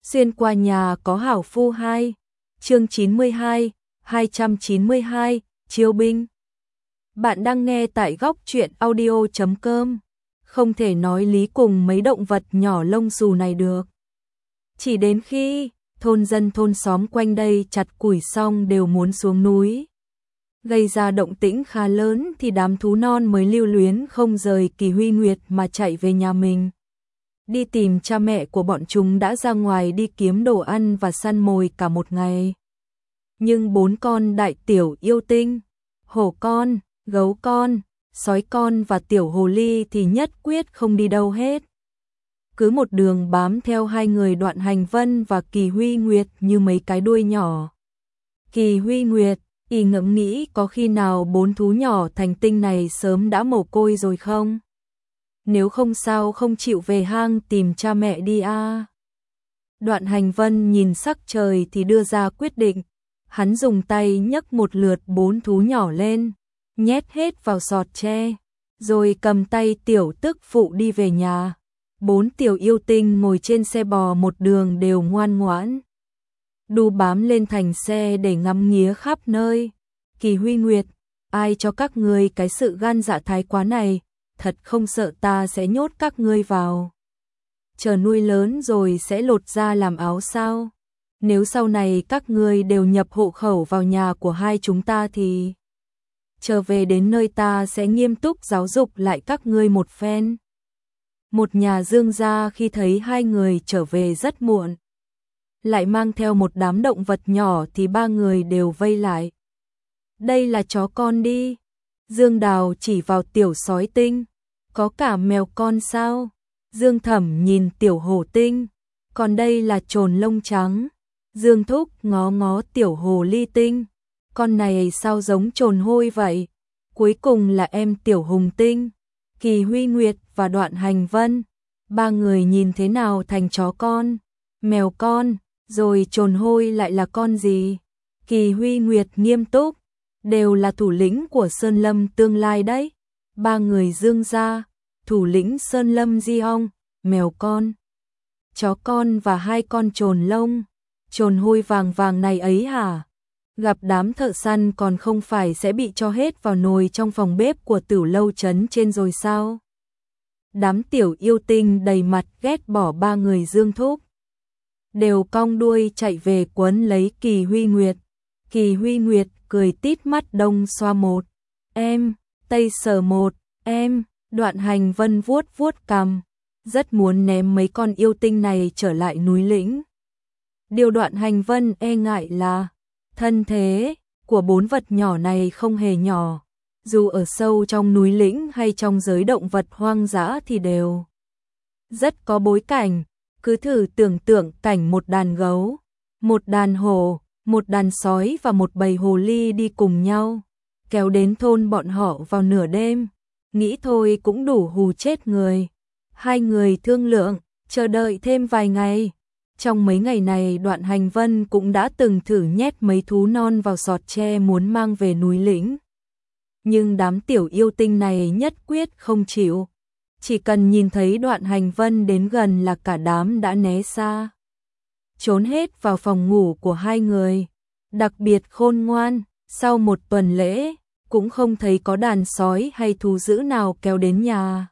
Xuyên qua nhà có hảo phu 2, chương 92, 292, chiêu binh. Bạn đang nghe tại góc truyện audio.com. Không thể nói lý cùng mấy động vật nhỏ lông xù này được. Chỉ đến khi thôn dân thôn xóm quanh đây chặt củi xong đều muốn xuống núi, gây ra động tĩnh khá lớn thì đám thú non mới lưu luyến không rời Kỳ Huy Nguyệt mà chạy về nhà mình. Đi tìm cha mẹ của bọn chúng đã ra ngoài đi kiếm đồ ăn và săn mồi cả một ngày. Nhưng 4 con đại tiểu yêu tinh, hổ con, gấu con, sói con và tiểu hồ ly thì nhất quyết không đi đâu hết. Cứ một đường bám theo hai người Đoạn Hành Vân và Kỳ Huy Nguyệt như mấy cái đuôi nhỏ. Kỳ Huy Nguyệt, y ngẫm nghĩ có khi nào 4 thú nhỏ thành tinh này sớm đã mồ côi rồi không? Nếu không sao không chịu về hang tìm cha mẹ đi a. Đoạn Hành Vân nhìn sắc trời thì đưa ra quyết định. Hắn dùng tay nhấc một lượt 4 thú nhỏ lên, nhét hết vào sọt tre, rồi cầm tay tiểu tức phụ đi về nhà. 4 tiểu yêu tinh ngồi trên xe bò một đường đều ngoan ngoãn, đu bám lên thành xe để ngắm nghía khắp nơi. Kỳ Huy Nguyệt, ai cho các ngươi cái sự gan dạ thái quá này, thật không sợ ta sẽ nhốt các ngươi vào, chờ nuôi lớn rồi sẽ lột ra làm áo sao? Nếu sau này các ngươi đều nhập hộ khẩu vào nhà của hai chúng ta thì trở về đến nơi ta sẽ nghiêm túc giáo dục lại các ngươi một phen. Một nhà Dương gia khi thấy hai người trở về rất muộn, lại mang theo một đám động vật nhỏ thì ba người đều vây lại. Đây là chó con đi. Dương Đào chỉ vào tiểu sói tinh. Có cả mèo con sao? Dương Thẩm nhìn tiểu hổ tinh. Còn đây là trồn lông trắng. Dương Thúc ngó ngó tiểu hồ ly tinh. Con này sao giống trồn hôi vậy? Cuối cùng là em tiểu hùng tinh. Kỳ Huy Nguyệt và Đoạn Hành Vân, ba người nhìn thế nào thành chó con, mèo con, rồi trồn hôi lại là con gì? Kỳ Huy Nguyệt nghiêm túc, đều là thủ lĩnh của Sơn Lâm tương lai đấy. Ba người Dương gia, thủ lĩnh Sơn Lâm Di Ong, mèo con, chó con và 2 con trồn lông, trồn hôi vàng vàng này ấy hả? Gặp đám thợ săn còn không phải sẽ bị cho hết vào nồi trong phòng bếp của Tử Lâu trấn trên rồi sao? Đám tiểu yêu tinh đầy mặt ghét bỏ ba người Dương Thúc, đều cong đuôi chạy về quấn lấy Kỳ Huy Nguyệt. Kỳ Huy Nguyệt cười tít mắt đông xoa một em, tây sờ một em. Đoạn Hành Vân vuốt vuốt cằm, rất muốn ném mấy con yêu tinh này trở lại núi lĩnh. Điều Đoạn Hành Vân e ngại là thân thế của 4 vật nhỏ này không hề nhỏ, dù ở sâu trong núi lĩnh hay trong giới động vật hoang dã thì đều rất có bối cảnh. Cứ thử tưởng tượng cảnh một đàn gấu, một đàn hổ, một đàn sói và một bầy hồ ly đi cùng nhau, kéo đến thôn bọn họ vào nửa đêm, nghĩ thôi cũng đủ hù chết người. Hai người thương lượng, chờ đợi thêm vài ngày. Trong mấy ngày này Đoạn Hành Vân cũng đã từng thử nhét mấy thú non vào sọt tre muốn mang về núi lĩnh. Nhưng đám tiểu yêu tinh này nhất quyết không chịu. Chỉ cần nhìn thấy Đoạn Hành Vân đến gần là cả đám đã né xa, trốn hết vào phòng ngủ của hai người. Đặc biệt khôn ngoan, sau một tuần lễ, cũng không thấy có đàn sói hay thú dữ nào kéo đến nhà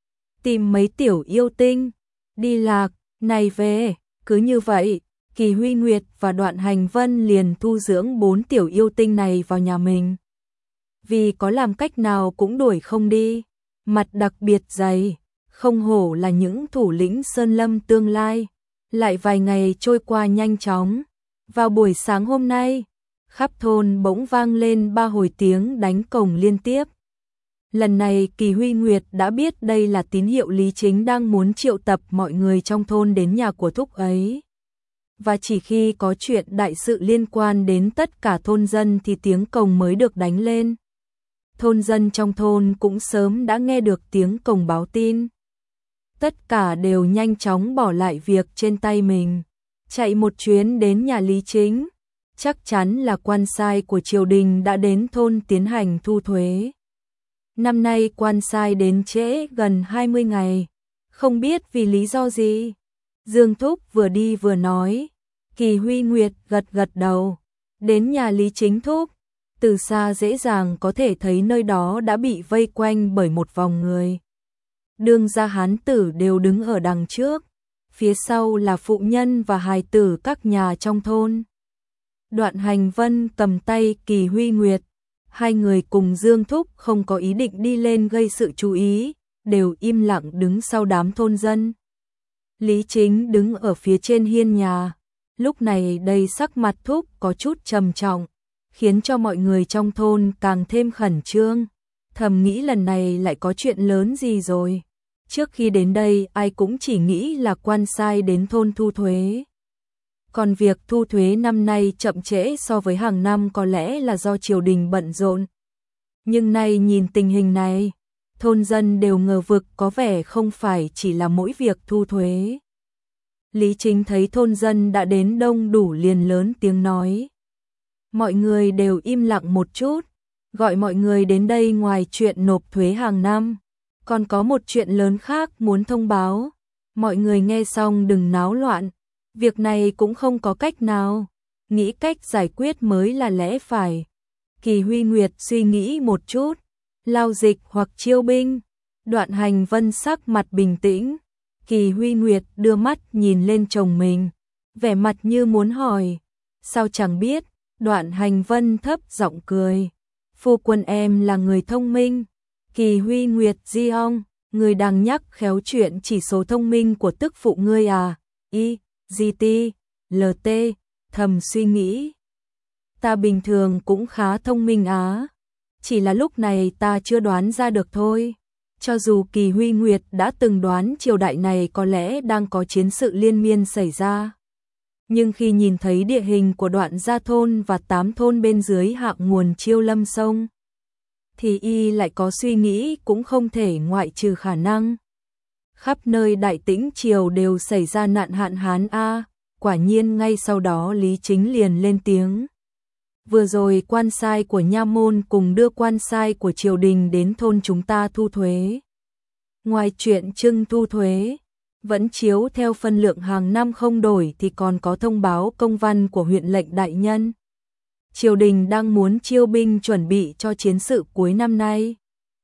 tìm mấy tiểu yêu tinh. Đi lạc, này về. Cứ như vậy, Kỳ Huy Nguyệt và Đoạn Hành Vân liền thu dưỡng 4 tiểu yêu tinh này vào nhà mình. Vì có làm cách nào cũng đuổi không đi, mặt đặc biệt dày, không hổ là những thủ lĩnh Sơn Lâm tương lai. Lại vài ngày trôi qua nhanh chóng. Vào buổi sáng hôm nay, khắp thôn bỗng vang lên 3 hồi tiếng đánh cổng liên tiếp. Lần này Kỳ Huy Nguyệt đã biết đây là tín hiệu Lý Chính đang muốn triệu tập mọi người trong thôn đến nhà của thúc ấy. Và chỉ khi có chuyện đại sự liên quan đến tất cả thôn dân thì tiếng cổng mới được đánh lên. Thôn dân trong thôn cũng sớm đã nghe được tiếng cổng báo tin. Tất cả đều nhanh chóng bỏ lại việc trên tay mình, chạy một chuyến đến nhà Lý Chính. Chắc chắn là quan sai của triều đình đã đến thôn tiến hành thu thuế. Năm nay quan sai đến trễ gần 20 ngày, không biết vì lý do gì. Dương Thúc vừa đi vừa nói. Kỳ Huy Nguyệt gật gật đầu. Đến nhà Lý Chính Thúc, từ xa dễ dàng có thể thấy nơi đó đã bị vây quanh bởi một vòng người. Đương gia hán tử đều đứng ở đằng trước, phía sau là phụ nhân và hài tử các nhà trong thôn. Đoạn Hành Vân cầm tay Kỳ Huy Nguyệt, hai người cùng Dương Thúc không có ý định đi lên gây sự chú ý, đều im lặng đứng sau đám thôn dân. Lý Chính đứng ở phía trên hiên nhà, lúc này đây sắc mặt Thúc có chút trầm trọng, khiến cho mọi người trong thôn càng thêm khẩn trương, thầm nghĩ lần này lại có chuyện lớn gì rồi. Trước khi đến đây ai cũng chỉ nghĩ là quan sai đến thôn thu thuế. Còn việc thu thuế năm nay chậm trễ so với hàng năm có lẽ là do triều đình bận rộn. Nhưng nay nhìn tình hình này, thôn dân đều ngờ vực có vẻ không phải chỉ là mỗi việc thu thuế. Lý Chính thấy thôn dân đã đến đông đủ liền lớn tiếng nói. Mọi người đều im lặng một chút, gọi mọi người đến đây ngoài chuyện nộp thuế hàng năm. Còn có một chuyện lớn khác muốn thông báo, mọi người nghe xong đừng náo loạn, việc này cũng không có cách nào, nghĩ cách giải quyết mới là lẽ phải. Kỳ Huy Nguyệt suy nghĩ một chút, lao dịch hoặc chiêu binh. Đoạn Hành Vân sắc mặt bình tĩnh, Kỳ Huy Nguyệt đưa mắt nhìn lên chồng mình, vẻ mặt như muốn hỏi, sao chẳng biết. Đoạn Hành Vân thấp giọng cười, phu quân em là người thông minh. Kỳ Huy Nguyệt di ong, người đang nhắc khéo chuyện chỉ số thông minh của tức phụ ngươi à, GT, LT, thầm suy nghĩ. Ta bình thường cũng khá thông minh á, chỉ là lúc này ta chưa đoán ra được thôi. Cho dù Kỳ Huy Nguyệt đã từng đoán triều đại này có lẽ đang có chiến sự liên miên xảy ra. Nhưng khi nhìn thấy địa hình của Đoạn Gia thôn và 8 thôn bên dưới hạ nguồn Chiêu Lâm sông, thì y lại có suy nghĩ cũng không thể ngoại trừ khả năng. Khắp nơi Đại Tĩnh triều đều xảy ra nạn hạn hán a. Quả nhiên ngay sau đó Lý Chính liền lên tiếng. Vừa rồi quan sai của nha môn cùng đưa quan sai của triều đình đến thôn chúng ta thu thuế. Ngoài chuyện trưng thu thuế, vẫn chiếu theo phân lượng hàng năm không đổi thì còn có thông báo công văn của huyện lệnh đại nhân. Triều đình đang muốn chiêu binh chuẩn bị cho chiến sự cuối năm nay.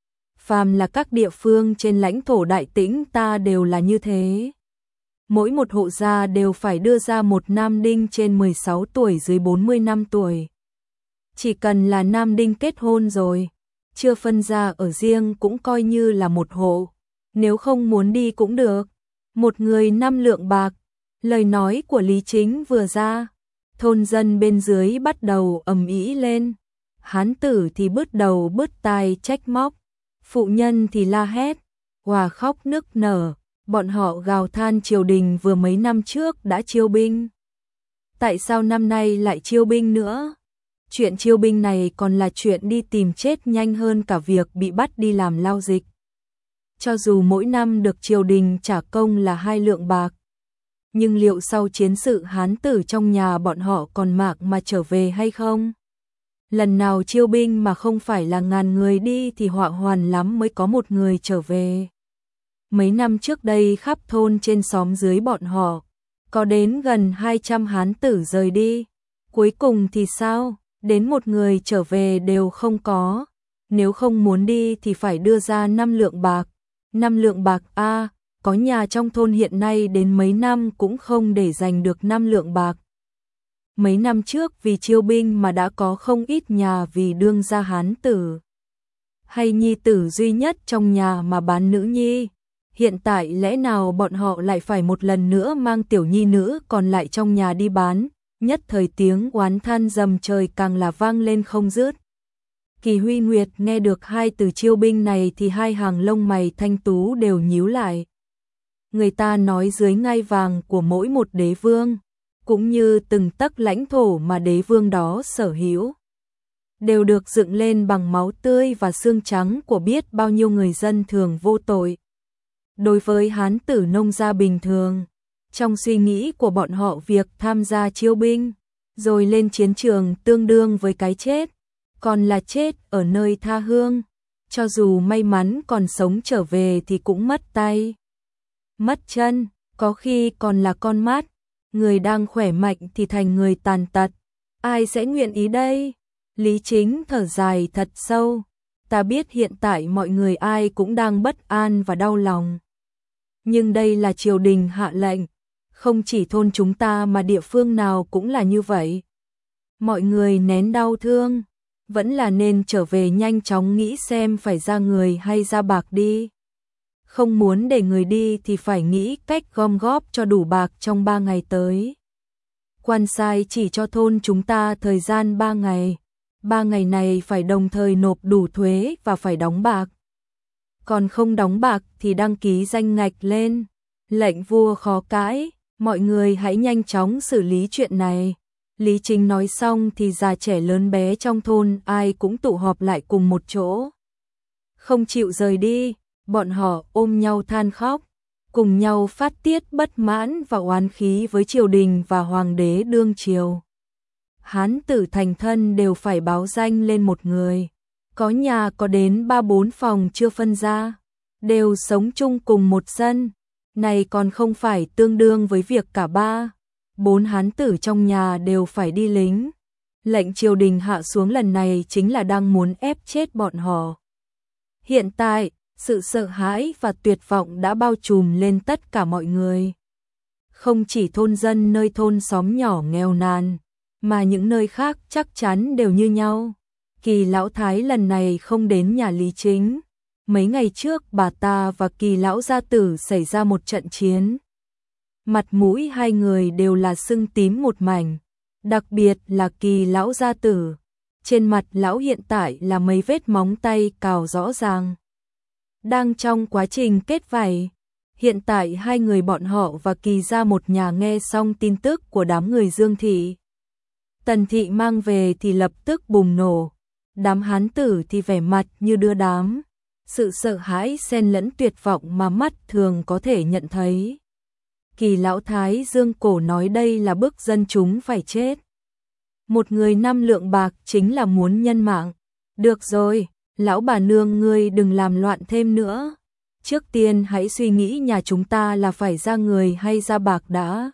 Phàm là các địa phương trên lãnh thổ Đại Tĩnh ta đều là như thế. Mỗi một hộ gia đều phải đưa ra một nam đinh trên 16 tuổi dưới 40 năm tuổi. Chỉ cần là nam đinh kết hôn rồi, chưa phân ra ở riêng cũng coi như là một hộ. Nếu không muốn đi cũng được. Một người 5 lượng bạc. Lời nói của Lý Chính vừa ra, thôn dân bên dưới bắt đầu ầm ĩ lên. Hán tử thì bứt đầu bứt tai trách móc, phụ nhân thì la hét, hòa khóc nức nở. Bọn họ gào than triều đình vừa mấy năm trước đã chiêu binh. Tại sao năm nay lại chiêu binh nữa? Chuyện chiêu binh này còn là chuyện đi tìm chết nhanh hơn cả việc bị bắt đi làm lao dịch. Cho dù mỗi năm được triều đình trả công là 2 lượng bạc, nhưng liệu sau chiến sự hán tử trong nhà bọn họ còn mạc mà trở về hay không? Lần nào chiêu binh mà không phải là ngàn người đi thì họa hoàn lắm mới có một người trở về. Mấy năm trước đây khắp thôn trên xóm dưới bọn họ, có đến gần 200 hán tử rời đi. Cuối cùng thì sao? Đến một người trở về đều không có. Nếu không muốn đi thì phải đưa ra 5 lượng bạc. 5 lượng bạc a, có nhà trong thôn hiện nay đến mấy năm cũng không để dành được 5 lượng bạc. Mấy năm trước vì chiêu binh mà đã có không ít nhà vì đương gia hán tử hay nhi tử duy nhất trong nhà mà bán nữ nhi. Hiện tại lẽ nào bọn họ lại phải một lần nữa mang tiểu nhi nữ còn lại trong nhà đi bán? Nhất thời tiếng oán than dầm trời càng là vang lên không dứt. Kỳ Huy Nguyệt nghe được hai từ chiêu binh này thì hai hàng lông mày thanh tú đều nhíu lại. Người ta nói dưới ngai vàng của mỗi một đế vương, cũng như từng tấc lãnh thổ mà đế vương đó sở hữu, đều được dựng lên bằng máu tươi và xương trắng của biết bao nhiêu người dân thường vô tội. Đối với hán tử nông gia bình thường, trong suy nghĩ của bọn họ việc tham gia chiêu binh, rồi lên chiến trường tương đương với cái chết, còn là chết ở nơi tha hương. Cho dù may mắn còn sống trở về thì cũng mất tay, mất chân. có khi còn là con mắt, người đang khỏe mạnh thì thành người tàn tật. Ai sẽ nguyện ý đây? Lý Chính thở dài thật sâu. Ta biết hiện tại mọi người ai cũng đang bất an và đau lòng. Nhưng đây là triều đình hạ lệnh, không chỉ thôn chúng ta mà địa phương nào cũng là như vậy. Mọi người nén đau thương, vẫn là nên trở về nhanh chóng nghĩ xem phải ra người hay ra bạc đi. Không muốn để người đi thì phải nghĩ cách gom góp cho đủ bạc trong 3 ngày tới. Quan sai chỉ cho thôn chúng ta thời gian 3 ngày. 3 ngày này phải đồng thời nộp đủ thuế và phải đóng bạc. Còn không đóng bạc thì đăng ký danh ngạch lên. Lệnh vua khó cãi, mọi người hãy nhanh chóng xử lý chuyện này. Lý Chính nói xong thì già trẻ lớn bé trong thôn ai cũng tụ họp lại cùng một chỗ. Không chịu rời đi, bọn họ ôm nhau than khóc, cùng nhau phát tiết bất mãn và oán khí với triều đình và hoàng đế đương triều. Hán tử thành thân đều phải báo danh lên một người, có nhà có đến 3-4 phòng chưa phân ra, đều sống chung cùng một sân, này còn không phải tương đương với việc cả 3-4 hán tử trong nhà đều phải đi lính. Lệnh triều đình hạ xuống lần này chính là đang muốn ép chết bọn họ. Hiện tại, sự sợ hãi và tuyệt vọng đã bao trùm lên tất cả mọi người. Không chỉ thôn dân nơi thôn xóm nhỏ nghèo nàn, mà những nơi khác chắc chắn đều như nhau. Kỳ lão thái lần này không đến nhà Lý Chính. Mấy ngày trước bà ta và Kỳ lão gia tử xảy ra một trận chiến. Mặt mũi hai người đều là sưng tím một mảnh, đặc biệt là Kỳ lão gia tử. Trên mặt lão hiện tại là mấy vết móng tay cào rõ ràng. Đang trong quá trình kết vảy. Hiện tại hai người bọn họ và Kỳ gia một nhà nghe xong tin tức của đám người Dương thị, Tần thị mang về thì lập tức bùng nổ. Đám hán tử thì vẻ mặt như đưa đám. Sự sợ hãi xen lẫn tuyệt vọng mà mắt thường có thể nhận thấy. Kỳ lão thái dương cổ nói đây là bức dân chúng phải chết. Một người 5 lượng bạc chính là muốn nhân mạng. Được rồi, lão bà nương ngươi đừng làm loạn thêm nữa. Trước tiên hãy suy nghĩ nhà chúng ta là phải ra người hay ra bạc đã.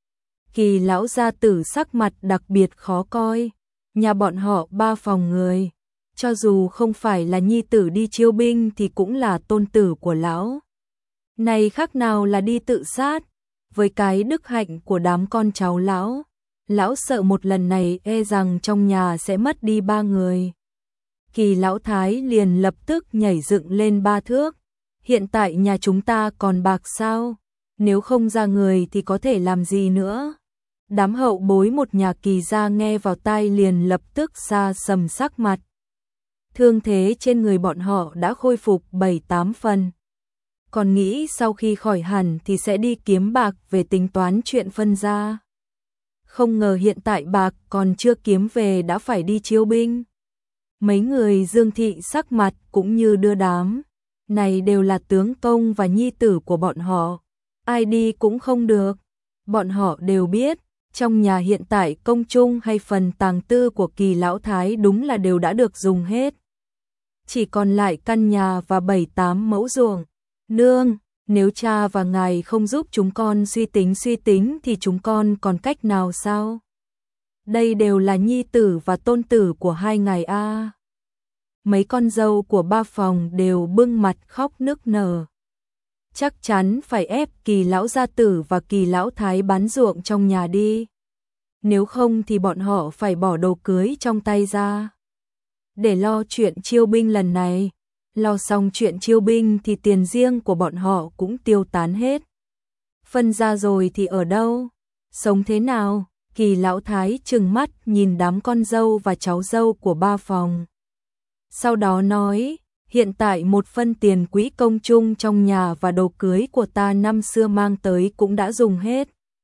Kỳ lão gia tử sắc mặt đặc biệt khó coi. Nhà bọn họ 3 phòng người. Cho dù không phải là nhi tử đi chiêu binh thì cũng là tôn tử của lão. Này khác nào là đi tự sát. Với cái đức hạnh của đám con cháu lão, lão sợ một lần này e rằng trong nhà sẽ mất đi 3 người. Kỳ lão thái liền lập tức nhảy dựng lên 3 thước. Hiện tại nhà chúng ta còn bạc sao? Nếu không ra người thì có thể làm gì nữa? Đám hậu bối một nhà Kỳ gia nghe vào tai liền lập tức xa sầm sắc mặt. Thương thế trên người bọn họ đã khôi phục 7-8 phần. Còn nghĩ sau khi khỏi hẳn thì sẽ đi kiếm bạc về tính toán chuyện phân ra. Không ngờ hiện tại bạc còn chưa kiếm về đã phải đi chiêu binh. Mấy người Dương thị sắc mặt cũng như đưa đám. Này đều là tướng công và nhi tử của bọn họ. Ai đi cũng không được. Bọn họ đều biết, trong nhà hiện tại công chung hay phần tàng tư của Kỳ lão thái đúng là đều đã được dùng hết. Chỉ còn lại căn nhà và 7-8 mẫu ruộng. Nương, nếu cha và ngài không giúp chúng con suy tính thì chúng con còn cách nào sao? Đây đều là nhi tử và tôn tử của hai ngài a. Mấy con dâu của 3 phòng đều bưng mặt khóc nức nở. Chắc chắn phải ép Kỳ lão gia tử và Kỳ lão thái bán ruộng trong nhà đi. Nếu không thì bọn họ phải bỏ đồ cưới trong tay ra. Để lo chuyện chiêu binh lần này. Lo xong chuyện chiêu binh thì tiền riêng của bọn họ cũng tiêu tán hết. Phân ra rồi thì ở đâu? Sống thế nào? Kỳ lão thái trừng mắt nhìn đám con dâu và cháu dâu của 3 phòng. Sau đó nói, hiện tại 1 phân tiền quỹ công chung trong nhà và đồ cưới của ta năm xưa mang tới cũng đã dùng hết.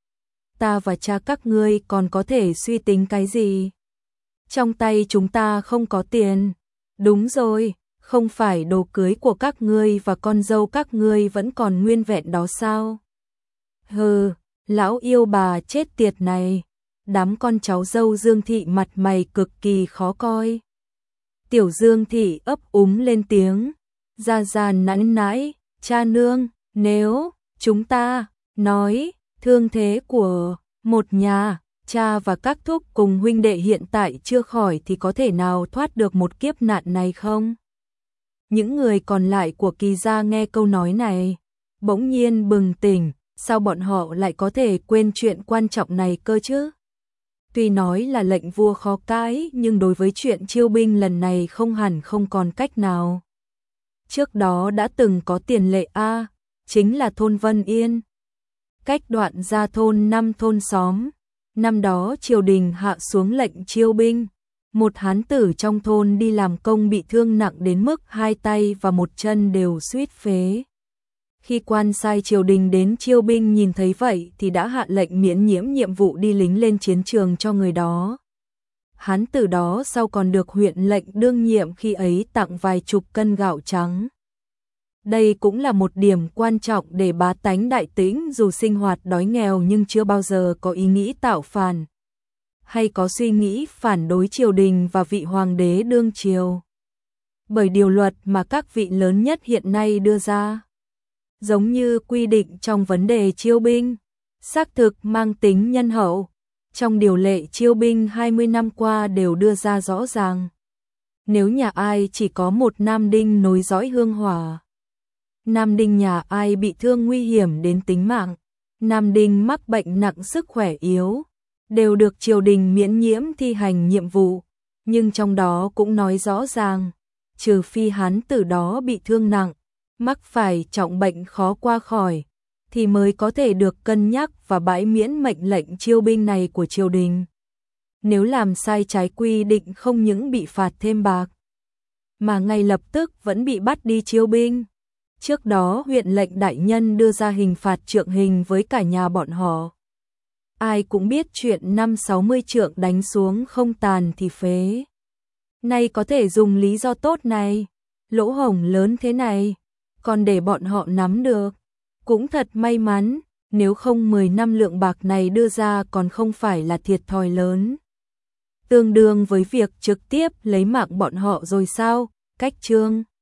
Ta và cha các ngươi còn có thể suy tính cái gì? Trong tay chúng ta không có tiền. Đúng rồi, không phải đồ cưới của các ngươi và con dâu các ngươi vẫn còn nguyên vẹn đó sao? Hừ, lão yêu bà chết tiệt này. Đám con cháu dâu Dương thị mặt mày cực kỳ khó coi. Tiểu Dương thị ấp úng lên tiếng, ra nãy nãy, cha nương, nếu chúng ta nói, thương thế của một nhà, cha và các thúc cùng huynh đệ hiện tại chưa khỏi thì có thể nào thoát được một kiếp nạn này không? Những người còn lại của Kỳ gia nghe câu nói này, bỗng nhiên bừng tỉnh, sao bọn họ lại có thể quên chuyện quan trọng này cơ chứ? Tuy nói là lệnh vua khó cãi, nhưng đối với chuyện chiêu binh lần này không hẳn không còn cách nào. Trước đó đã từng có tiền lệ A, chính là thôn Vân Yên. Cách đoạn ra thôn 5 thôn xóm, năm đó triều đình hạ xuống lệnh chiêu binh. Một hán tử trong thôn đi làm công bị thương nặng đến mức hai tay và một chân đều suýt phế. Khi quan sai triều đình đến chiêu binh nhìn thấy vậy thì đã hạ lệnh miễn nhiễm nhiệm vụ đi lính lên chiến trường cho người đó. Hán tử đó sau còn được huyện lệnh đương nhiệm khi ấy tặng vài chục cân gạo trắng. Đây cũng là một điểm quan trọng để bá tánh Đại Tĩnh dù sinh hoạt đói nghèo nhưng chưa bao giờ có ý nghĩ tạo phản, hay có suy nghĩ phản đối triều đình và vị hoàng đế đương triều. Bởi điều luật mà các vị lớn nhất hiện nay đưa ra, giống như quy định trong vấn đề chiêu binh, xác thực mang tính nhân hậu, trong điều lệ chiêu binh 20 năm qua đều đưa ra rõ ràng. Nếu nhà ai chỉ có một nam đinh nối dõi hương hỏa, nam đinh nhà ai bị thương nguy hiểm đến tính mạng, nam đinh mắc bệnh nặng sức khỏe yếu, đều được triều đình miễn nhiễm thi hành nhiệm vụ, nhưng trong đó cũng nói rõ ràng, trừ phi hán tử đó bị thương nặng, mắc phải trọng bệnh khó qua khỏi, thì mới có thể được cân nhắc và bãi miễn mệnh lệnh chiêu binh này của triều đình. Nếu làm sai trái quy định không những bị phạt thêm bạc, mà ngay lập tức vẫn bị bắt đi chiêu binh. Trước đó huyện lệnh đại nhân đưa ra hình phạt trượng hình với cả nhà bọn họ. Ai cũng biết chuyện 50-60 trượng đánh xuống không tàn thì phế. Nay có thể dùng lý do tốt này, lỗ hổng lớn thế này, còn để bọn họ nắm được. Cũng thật may mắn, nếu không 10 năm lượng bạc này đưa ra còn không phải là thiệt thòi lớn. Tương đương với việc trực tiếp lấy mạng bọn họ rồi sao? Cách chương